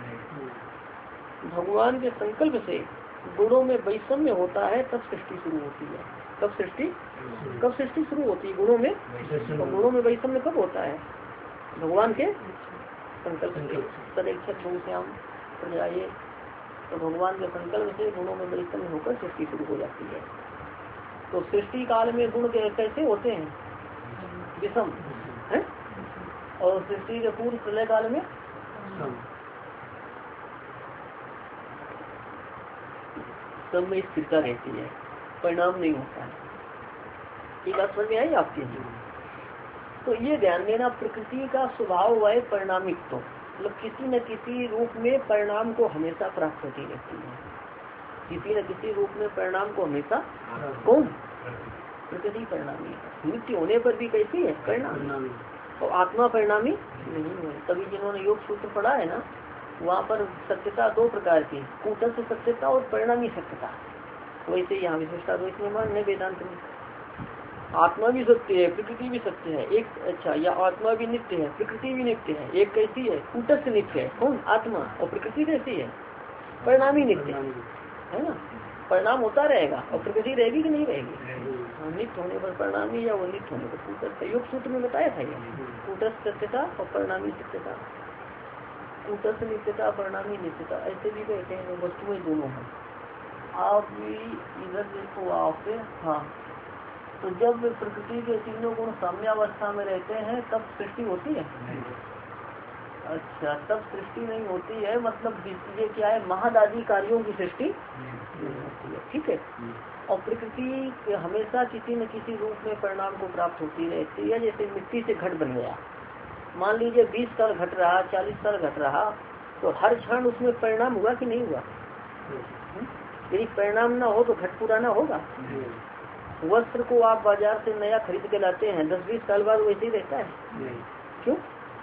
भगवान के संकल्प से गुणों में वैषम्य होता है तब सृष्टि शुरू होती है। कब सृष्टि शुरू होती है? गुणों में। तो गुणों में वैषम्य कब होता है? भगवान के संकल्प से। तदेक्षक बहुश्याम प्रजाये तो भगवान के संकल्प से गुणों में परिवर्तन होकर सृष्टि शुरू हो जाती है। तो सृष्टि काल में गुण कैसे होते हैं? विषम है, और सृष्टि के पूर्व प्रलय काल में सब में स्थिरता रहती है, परिणाम नहीं होता है। ये बात समझ में आई आपके? तो ये ध्यान देना, प्रकृति का स्वभाव है परिणामिक, तो मतलब किसी न किसी रूप में परिणाम को हमेशा प्राप्त होती रहती है, किसी न किसी रूप में परिणाम को हमेशा। कौन? प्रकृति परिणामी है। नित्य होने पर भी कैसी है? परिणामी। और आत्मा परिणामी नहीं है। तभी जिन्होंने योग सूत्र पढ़ा है ना, वहाँ पर सत्यता दो प्रकार की, कूटस्थ सत्यता और परिणामी सत्यता। वैसे यहाँ विशेषता द्वैत में मान्य वेदांत में आत्मा भी सत्य है, प्रकृति भी सत्य है। एक अच्छा, या आत्मा भी नित्य है, प्रकृति भी नित्य है। एक कैसी है? कूटस्थ नित्य है, कौन? आत्मा। और प्रकृति कैसी है? परिणामी नित्य है ना, परिणाम होता रहेगा। और प्रकृति रहेगी कि नहीं रहेगी? नित्य होने पर परिणामी, या वो नित्य होने पर कूटस्थ। योग सूत्र में बताया था ये, कूटस्थ सत्यता और परिणामी सत्यता। कूटस्थ नित्यता, परिणामी नित्यता, ऐसे भी कहते हैं। वस्तुएं दोनों हैं। आप भी इधर देखो आप। हाँ, तो जब प्रकृति के तीनों गुण साम्यावस्था में रहते हैं तब सृष्टि होती है। अच्छा, तब सृष्टि नहीं होती है, मतलब ये क्या है? महादादी कार्यों की सृष्टि नहीं होती है, ठीक है। और प्रकृति हमेशा किसी न किसी रूप में परिणाम को प्राप्त होती रहती है। जैसे मिट्टी से घट बन गया, मान लीजिए 20 साल घट रहा, 40 साल घट रहा, तो हर क्षण उसमें परिणाम हुआ कि नहीं हुआ? यदि परिणाम ना हो तो घट पुराना होगा। वस्त्र को आप बाजार से नया खरीद के लाते हैं, 10-20 साल बाद वैसे ही रहता है। क्यों?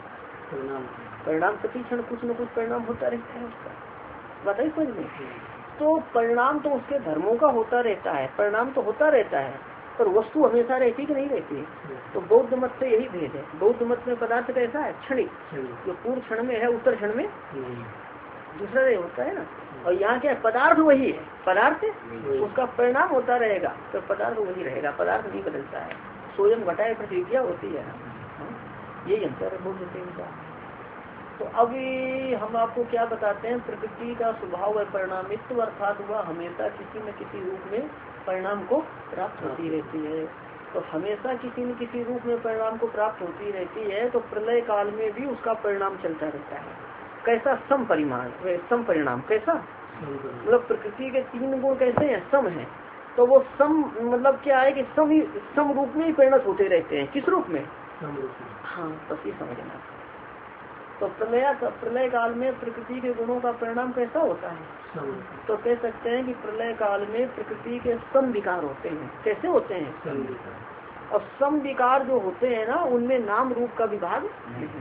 परिणाम प्रति क्षण कुछ न कुछ परिणाम होता रहता है उसका। बताइए समझ में। तो परिणाम तो उसके धर्मों का होता रहता है, परिणाम तो होता रहता है, पर वस्तु हमेशा रहती कि नहीं रहती? तो बौद्ध मत से यही भेद है। बौद्ध मत में पदार्थ कैसा है? क्षणिक, जो पूर्व क्षण में है उत्तर क्षण में दूसरा नहीं होता है ना। और यहाँ क्या है? पदार्थ वही है, पदार्थ उसका परिणाम होता रहेगा, तो पदार्थ वही रहेगा, पदार्थ नहीं बदलता है। स्वयं घटाए प्रतिक्रिया होती है, यही अंतर है बौद्ध से इनका। तो अभी हम आपको क्या बताते हैं? प्रकृति का स्वभाव है परिणामित्व, अर्थात वह हमेशा किसी न किसी रूप में परिणाम को प्राप्त होती रहती है। तो हमेशा किसी न किसी रूप में परिणाम को प्राप्त होती रहती है, तो प्रलय काल में भी उसका परिणाम चलता रहता है। कैसा? सम परिमाण, सम परिणाम। कैसा? मतलब प्रकृति के तीन गुण कैसे हैं? सम है। तो वो सम मतलब क्या है कि सम रूप में ही परिणत होते रहते हैं। किस रूप में? हाँ, बस ये समझना। तो प्रलय काल में प्रकृति के गुणों का परिणाम कैसा होता है? तो कह सकते हैं कि प्रलय काल में प्रकृति के सम विकार होते हैं। कैसे होते हैं? और सम विकार जो होते हैं ना, उनमें नाम रूप का विभाग।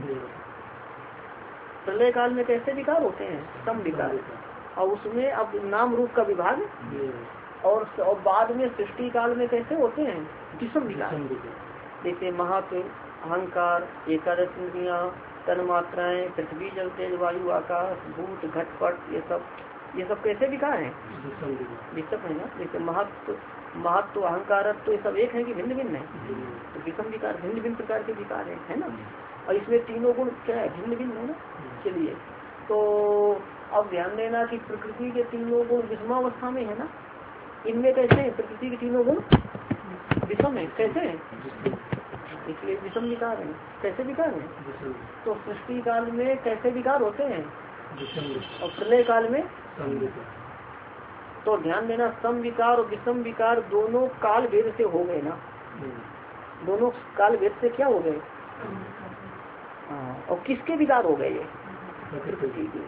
प्रलय काल में कैसे विकार होते हैं? सम विकार, और उसमें अब नाम रूप का विभाग। और बाद में सृष्टि काल में कैसे होते हैं? विषम विकार। जैसे महत्व, अहंकार, एकादश इंद्रियां, तन मात्राएं, पृथ्वी, जल, तेज, वायु, आकाश, भूत, घटपट, ये सब कैसे विकार हैं? विषम है ना। जैसे महत्व, अहंकार, तो ये सब एक है कि भिन्न भिन्न है? तो विषम विकार भिन्न भिन्न प्रकार के विकार है ना। और इसमें तीनों गुण क्या है? भिन्न भिन्न है ना। चलिए, तो अब ध्यान देना कि प्रकृति के तीनों गुण विषमावस्था में है ना। इनमें कैसे है? प्रकृति के तीनों गुण विषम है। कैसे है? इसलिए विषम विकार है। कैसे विकार है? तो सृष्टि काल में कैसे विकार होते हैं? और प्रलय काल में। तो ध्यान देना, सम विकार और विषम विकार दोनों काल भेद से हो गए ना। दोनों काल भेद से क्या हो गए? हाँ, और किसके विकार हो गए? ये प्रकृति के।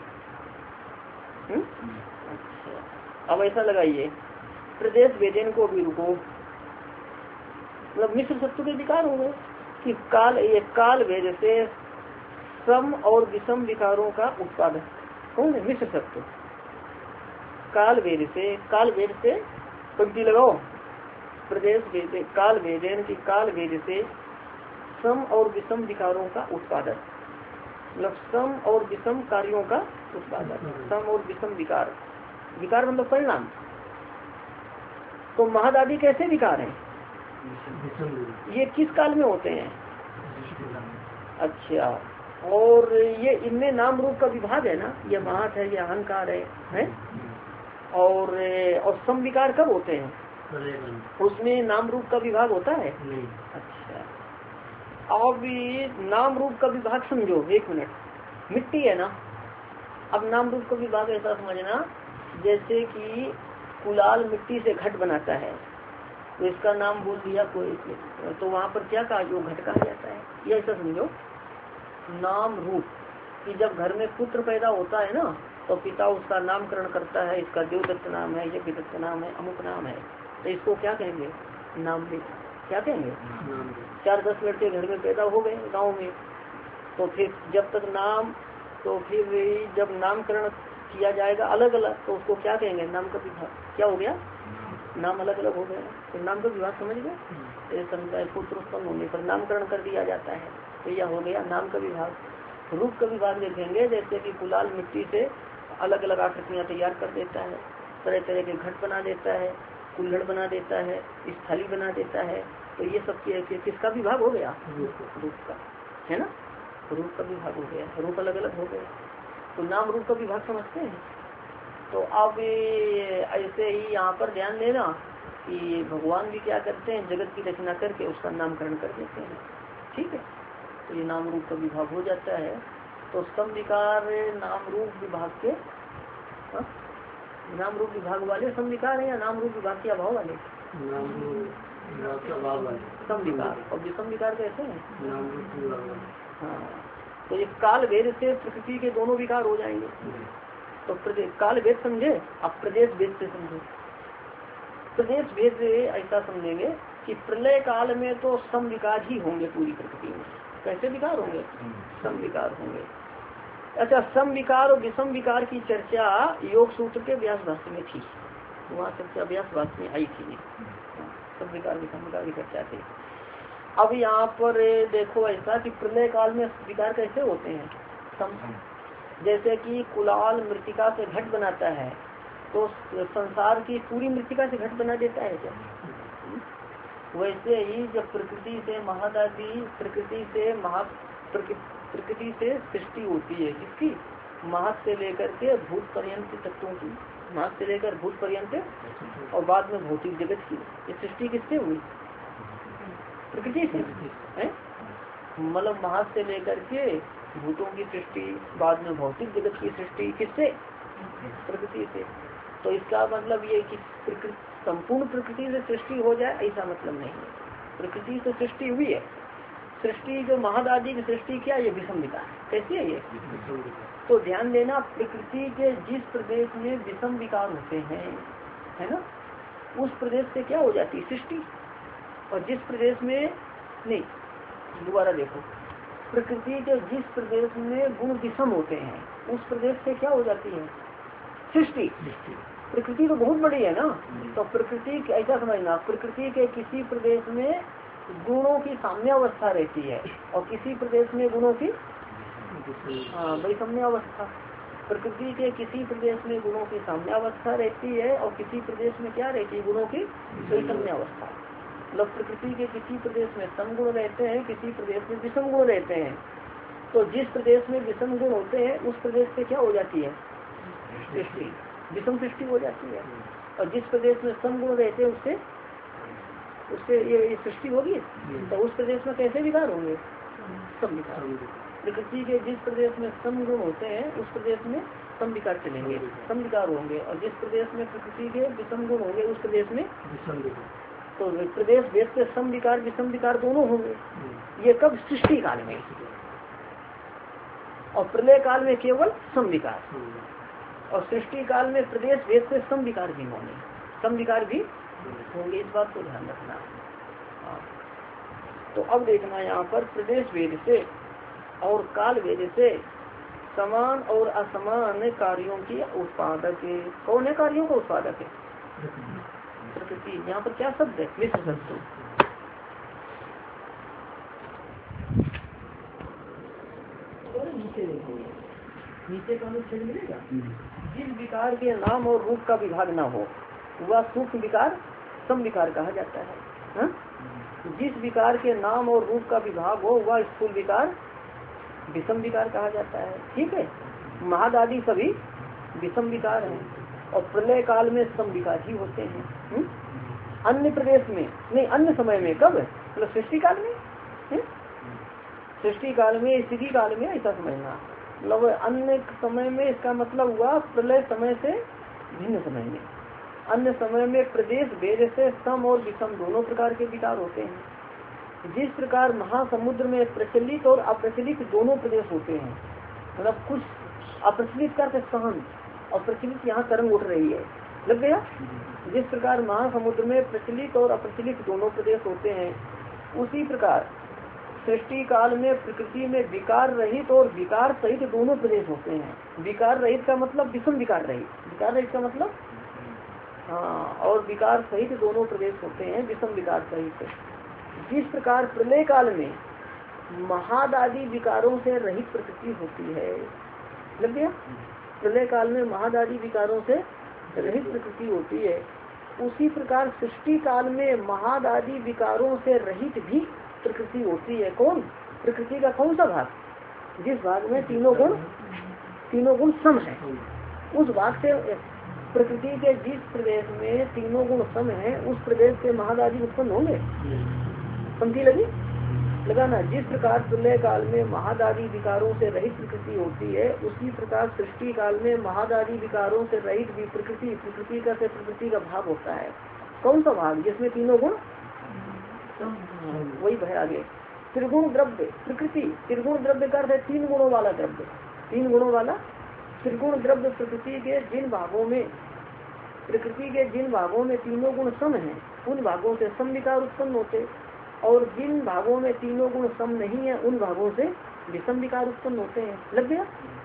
अच्छा, अब ऐसा लगाइए, प्रदेश वेदेन को भी रुको, मतलब मिश्र सत्व के विकार हो गए कि काल भेद से सम और विषम विकारों का उत्पादन कौन है? मिश्र सत्व। काल भेद से पंक्ति लगाओ, प्रदेश वेद काल भेदेन की काल भेद से सम और विषम विकारों का उत्पादन, मतलब सम और विषम कार्यों का उत्पादन। सम और विषम विकार मतलब परिणाम। तो महदादि कैसे विकार हैं? ये किस काल में होते हैं? अच्छा, और ये इनमें नाम रूप का विभाग है ना। ये महत है, ये अहंकार है? और सम विकार कब होते हैं? उसमें नाम रूप का विभाग होता है? अच्छा, अब नाम रूप का विभाग समझो, एक मिनट। मिट्टी है ना, अब नाम रूप का विभाग ऐसा समझना जैसे कि कुलाल मिट्टी से घट बनाता है, तो इसका नाम बोल दिया कोई, तो वहाँ पर क्या कहा, जो घट कहा जाता है। ये ऐसा समझो नाम रूप कि जब घर में पुत्र पैदा होता है ना, तो पिता उसका नामकरण करता है, इसका देवदत्त नाम है, यज्ञदत्त नाम है, अमुक नाम है, तो इसको क्या कहेंगे? नाम रूप। क्या कहेंगे? 4-10 लड़के घर में पैदा हो गए गाँव में, तो फिर जब तक नाम, तो फिर जब नामकरण किया जाएगा अलग अलग, तो उसको क्या कहेंगे? नाम का विभाग। क्या हो गया? नाम अलग अलग हो गया, तो नाम का विभाग समझ गए। समुदाय पुत्र उत्पन्न होने पर नामकरण कर दिया जाता है, तो यह हो गया नाम का विभाग। रूप का विभाग देखेंगे जैसे कि कुलाल मिट्टी से अलग अलग आकृतियां तैयार कर देता है, तरह तरह के घट बना देता है, कुल्हड़ बना देता है, स्थाली बना देता है, तो ये सब किसका विभाग हो गया? रूप का, है ना। रूप का विभाग हो गया, रूप अलग अलग हो गया, तो नाम रूप का विभाग समझते हैं। तो अब ऐसे ही यहाँ पर ध्यान देना कि भगवान भी क्या करते हैं, जगत की रचना करके उसका नामकरण कर देते हैं, ठीक है। तो ये नाम रूप का विभाग हो जाता है। तो सम विकार नाम रूप विभाग के, नाम रूप विभाग वाले सम विकार है या नाम रूप विभाग के अभाव वाले? सम विकार। और विषम विकार कैसे है? हाँ, तो ये काल भेद से प्रकृति के दोनों विकार हो जाएंगे। तो प्रदेश काल भेद समझे, अब प्रदेश भेद से समझे। प्रदेश भेद ऐसा समझेंगे कि प्रलय काल में तो सम विकार ही होंगे पूरी प्रकृति में। कैसे विकार होंगे? सम विकार होंगे। अच्छा, सम विकार और विषम विकार की चर्चा योग सूत्र के व्यास भाष्य में थी, वहाँ चर्चा व्यास भाष्य में आई थी, सम विकार विषम विकार की चर्चा थी। अब यहाँ पर देखो ऐसा कि प्रलय काल में विकार कैसे होते हैं? सम, जैसे कि कुलाल मृतिका से घट बनाता है, तो संसार की पूरी मृतिका से घट बना देता है क्या? वैसे ही जब प्रकृति से महादादी, प्रकृति से सृष्टि होती है, किसकी? महत से लेकर के भूत पर्यंत तत्वों की, महत से लेकर भूत पर्यंत, और बाद में भौतिक जगत की। ये सृष्टि किससे हुई? प्रकृति से है। मतलब महत से लेकर के भूतों की सृष्टि, बाद में भौतिक जगत की सृष्टि किससे? प्रकृति से। तो इसका मतलब ये कि संपूर्ण प्रकृति से सृष्टि हो जाए ऐसा मतलब नहीं है। प्रकृति से सृष्टि हुई है, सृष्टि जो महादादी की सृष्टि क्या, ये विषम विकार। कैसी है ये? तो ध्यान देना, प्रकृति के जिस प्रदेश में विषम विकार होते हैं, है ना, उस प्रदेश से क्या हो जाती है? सृष्टि। और जिस प्रदेश में नहीं, दोबारा देखो, प्रकृति के जिस प्रदेश में गुण विषम होते हैं, उस प्रदेश से क्या हो जाती है? सृष्टि। प्रकृति तो बहुत बड़ी है ना, तो प्रकृति ऐसा समझना, प्रकृति के किसी प्रदेश में गुणों की साम्य अवस्था रहती है, और किसी प्रदेश में गुणों की वैषम्य अवस्था। प्रकृति के किसी प्रदेश में गुणों की साम्य अवस्था रहती है, और किसी प्रदेश में क्या रहती है? गुणों की वैषम्य अवस्था। मतलब प्रकृति के किसी प्रदेश में सम गुण रहते हैं, किसी प्रदेश में विषम गुण रहते हैं। तो जिस प्रदेश में विषम गुण होते हैं, उस प्रदेश से क्या हो जाती है? सृष्टि, विषम सृष्टि हो जाती है। और जिस प्रदेश में सम गुण रहते हैं, उससे ये सृष्टि होगी। तो उस प्रदेश में कैसे विकार होंगे? सम विकार। प्रकृति के जिस प्रदेश में सम गुण होते हैं, उस प्रदेश में सम विकार चलेंगे, सम विकार होंगे। और जिस प्रदेश में प्रकृति के विषम गुण होंगे, उस प्रदेश में तो प्रदेश भेद से सम विकार विषम विकार दोनों होंगे। ये कब? सृष्टि काल में। और प्रलय काल में केवल सम विकार, और सृष्टि काल में प्रदेश भेद से सम विकार भी होंगे, सम विकार भी होंगे। इस बात को ध्यान रखना। तो अब देखना यहाँ पर प्रदेश भेद से और काल भेद से समान और असमान कार्यों की उत्पादक कौन है? कार्यों का उत्पादक है प्रकृति। यहाँ पर क्या शब्द है? मिश्र शब्द। नीचे देखो, नीचे का अनुच्छेद मिलेगा। जिस विकार के नाम और रूप का विभाग ना हो, वह सूक्ष्म विकार सम विकार कहा जाता है। हा? जिस विकार के नाम और रूप का विभाग हो, वह स्थूल विकार विषम विकार कहा जाता है। ठीक है, महादादी सभी विषम विकार हैं। और प्रलय काल में सम विकार ही होते हैं। अन्य प्रदेश में नहीं, अन्य समय में। कब? मतलब सृष्टि काल में, सृष्टि काल में, स्थिति काल में, ऐसा समझना। मतलब अन्य समय में इसका मतलब हुआ प्रलय समय से भिन्न समय में। अन्य समय में प्रदेश भेद से सम और विषम दोनों प्रकार के विकार होते हैं। जिस प्रकार महासमुद्र में प्रचलित और अप्रचलित दोनों प्रदेश होते हैं, मतलब कुछ अप्रचलित करके सहन और प्रचलित यहाँ तरंग उठ रही है, लग गया। जिस प्रकार महासमुद्र में प्रचलित और अप्रचलित दोनों प्रदेश होते हैं, उसी प्रकार सृष्टि काल में प्रकृति में विकार रहित और विकार सहित दोनों प्रदेश होते हैं। विकार रहित का मतलब विषम विकार रहित, विकार रहित का मतलब हाँ, और विकार सहित दोनों प्रदेश होते हैं, विषम विकार सहित। जिस प्रकार प्रलय काल में महादादि विकारों से रहित प्रकृति होती है, लग गया। प्रलय काल में महादादि विकारों से रहित प्रकृति होती है, उसी प्रकार सृष्टि काल में महादादि विकारों से रहित भी प्रकृति होती है। कौन? प्रकृति का कौन सा भाग? जिस भाग में तीनों गुण सम है, उस भाग से प्रकृति के जिस प्रदेश में तीनों गुण सम है, उस प्रदेश से महादादि उत्पन्न होंगे। समझी लगी? लगाना। जिस प्रकार प्रलय काल में महादादि विकारों से रहित प्रकृति होती है, उसी प्रकार सृष्टि काल में महादादि विकारों से रहित भी प्रकृति, प्रकृति का से प्रकृति का भाग होता है। कौन सा भाग? जिसमें तीनों गुण, वही भय आगे। त्रिगुण द्रव्य प्रकृति, त्रिगुण द्रव्य का अर्थ है तीन गुणों वाला द्रव्य, तीन गुणों वाला त्रिगुण द्रव्य प्रकृति के जिन भागों में, प्रकृति के जिन भागों में तीनों गुण सम है, उन भागों से सम विकार उत्पन्न होते, और जिन भागों में तीनों गुण सम नहीं है, उन भागों से विषम विकार उत्पन्न होते हैं। लग गया?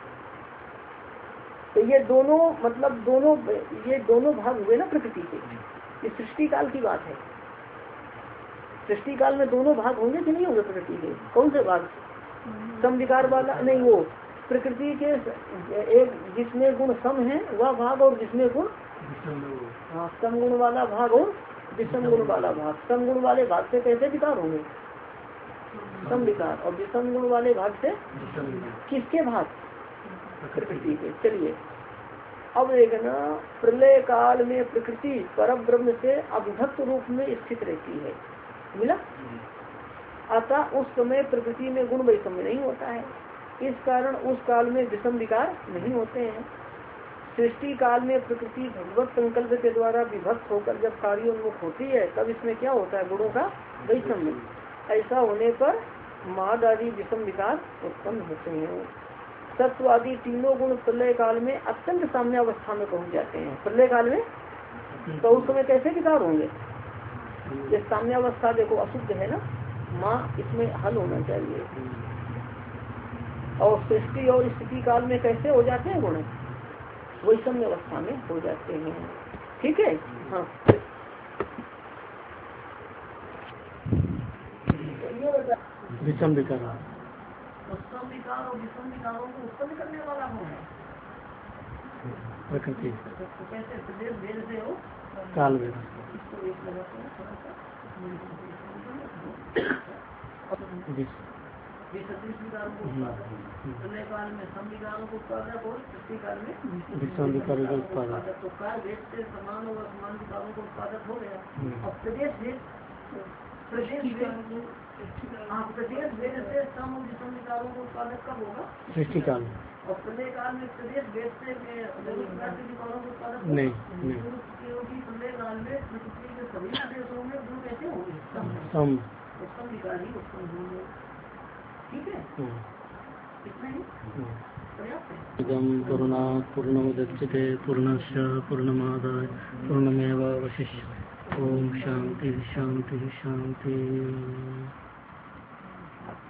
तो ये दोनों मतलब ये दोनों भाग हुए ना प्रकृति के। ये सृष्टि काल की बात है। सृष्टि काल में दोनों भाग होंगे कि नहीं होंगे प्रकृति के? कौन से भाग? सम विकार वाला नहीं, वो प्रकृति के एक जिसमें गुण सम है वह भाग, और जिसमें गुण हाँ सम गुण वाला भाग और विषम गुण वाला भाग। सम गुण वाले भाग से कैसे विकार होंगे? सम विकार। और विषम गुण वाले भाग से किसके भाग? प्रकृति के। चलिए अब देखना, प्रलय काल में प्रकृति परब्रह्म से अविभक्त रूप में स्थित रहती है। मिला? अतः उस समय प्रकृति में गुण वैषम्य नहीं होता है, इस कारण उस काल में विषम विकार नहीं होते हैं। सृष्टि काल में प्रकृति भगवत संकल्प के द्वारा विभक्त होकर जब कार्योन्मुख होती है, तब इसमें क्या होता है? गुणों का वैषम्य। ऐसा होने पर महादादि विषम विकार उत्पन्न होते हैं। सत्व आदि तीनों गुण प्रलय काल में अत्यंत साम्यावस्था में पहुंच जाते हैं। प्रलय काल में तो उस समय कैसे विकार होंगे? ये साम्यावस्था देखो अशुद्ध है ना, माँ इसमें हल होना चाहिए। और सृष्टि और स्थिति काल में कैसे हो जाते हैं गुण? वैषम्य अवस्था में हो जाते हैं। ठीक है। हाँ विषम विकार, सम विकार और विषम विकारों को उत्पन्न करने वाला कौन है? प्रकृति। कैसे? प्रदेश भेद से हो काल भेद। विकारों को प्रलय काल में सम विकारों को उत्पादक और सृष्टि काल में विषम विकारों का उत्पादक। तो काल भेद से समान और असमान विकारों को उत्पादक हो गया। और प्रदेश भेद से सम और विषम विकारों को उत्पादक कब होगा? सृष्टि काल। और प्रलय काल में प्रदेश भेद से विकारों को उत्पादक नहीं। क्योंकि प्रलय काल में प्रकृति के सभी प्रदेशों में गुण कैसे होंगे? सम। सम विकार ही उत्पन्न होंगे। ठीक है, इतना ही पर्याप्त है। इदं पूर्णात् पूर्णमुदच्यते पूर्णस्य पूर्णमादाय पूर्णमेवावशिष्यते। ओम शांति शांति शांति।